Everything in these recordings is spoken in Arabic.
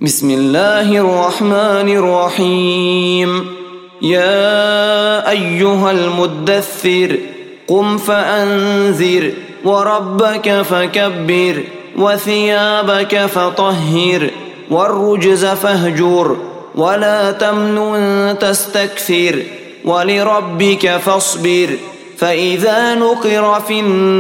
بسم الله الرحمن الرحيم. يا أيها المدثر قم فأنذر وربك فكبر وثيابك فطهر والرجز فاهجر ولا تمنن تستكثر ولربك فاصبر فإذا نقر في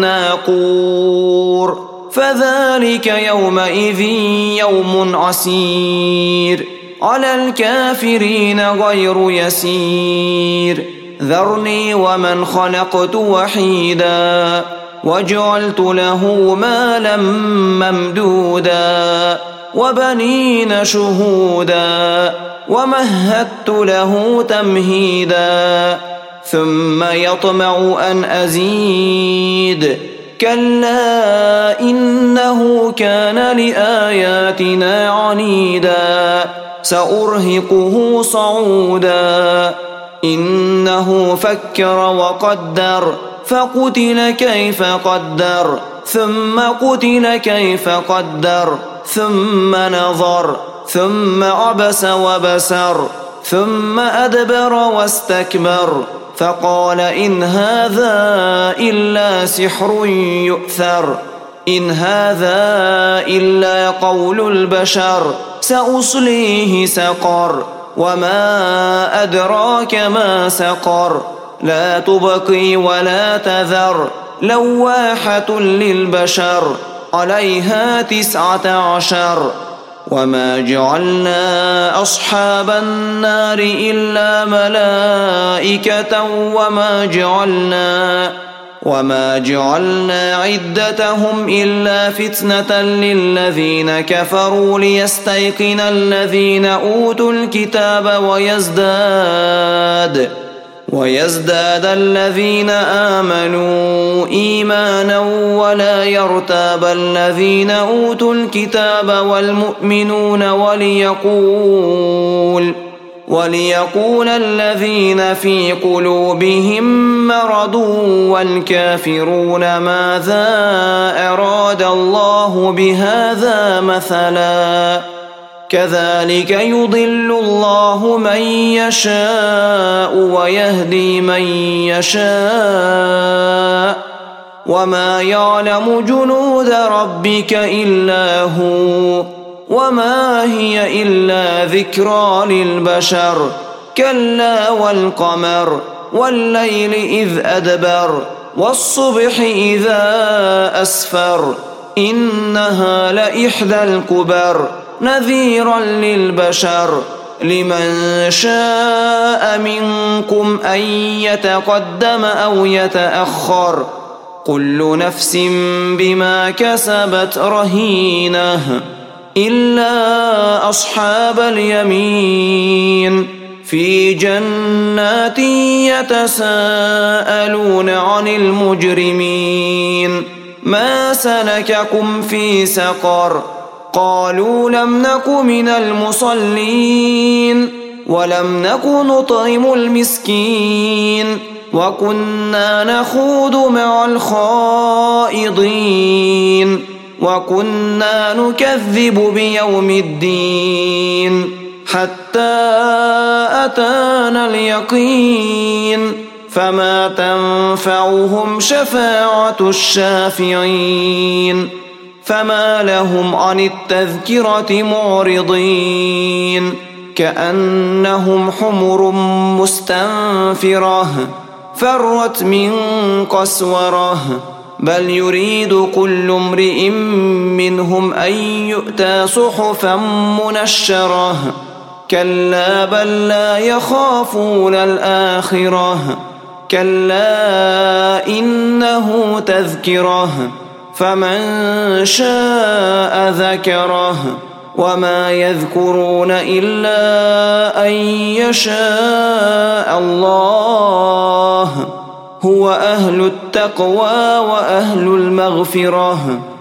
الناقور فذلك يومئذ يوم عسير على الكافرين غير يسير. ذرني ومن خلقت وحيدا وجعلت له مالا ممدودا وبنين شهودا ومهدت له تمهيدا ثم يطمع أن أزيد كلا إنه كان لآياتنا عنيدا سأرهقه صعودا إنه فكر وقدر فقتل كيف قدر ثم قتل كيف قدر ثم نظر ثم عبس وبسر ثم أدبر واستكبر فقال إن هذا إلا سحر يؤثر إن هذا إلا قول البشر سأصليه سقر وما أدراك ما سقر لا تبقي ولا تذر لواحة للبشر عليها 19 وما جعلنا أصحاب النار إلا ملائكة وما جعلنا عدتهم إلا فتنة للذين كفروا ليستيقن الذين أوتوا الكتاب ويزداد الذين آمنوا إيمانا ولا يرتاب الذين أوتوا الكتاب والمؤمنون وليقول الذين في قلوبهم مرض والكافرون ماذا أراد الله بهذا مثلا كذلك يضل الله من يشاء ويهدي من يشاء وما يعلم جنود ربك إلا هو وما هي إلا ذكرى للبشر كلا والقمر والليل إذ أدبر والصبح إذا أسفر إنها لإحدى الكبر نذيرا للبشر لمن شاء منكم أن يتقدم أو يتأخر كل نفس بما كسبت رهينة إلا أصحاب اليمين في جنات يتساءلون عن المجرمين ما سلككم في سقر قالوا لم نك من المصلين ولم نك نطعم المسكين وكنا نخوض مع الخائضين وكنا نكذب بيوم الدين حتى أتانا اليقين فما تنفعهم شفاعة الشافعين فما لهم عن التذكرة معرضين كأنهم حمر مستنفرة فرت من قسورة بل يريد كل امرئ منهم أن يؤتى صحفا منشرة كلا بل لا يخافون الآخرة كلا إنه تذكرة فمن شاء ذكره وما يذكرون إلا أن يشاء الله هو أهل التقوى وأهل المغفرة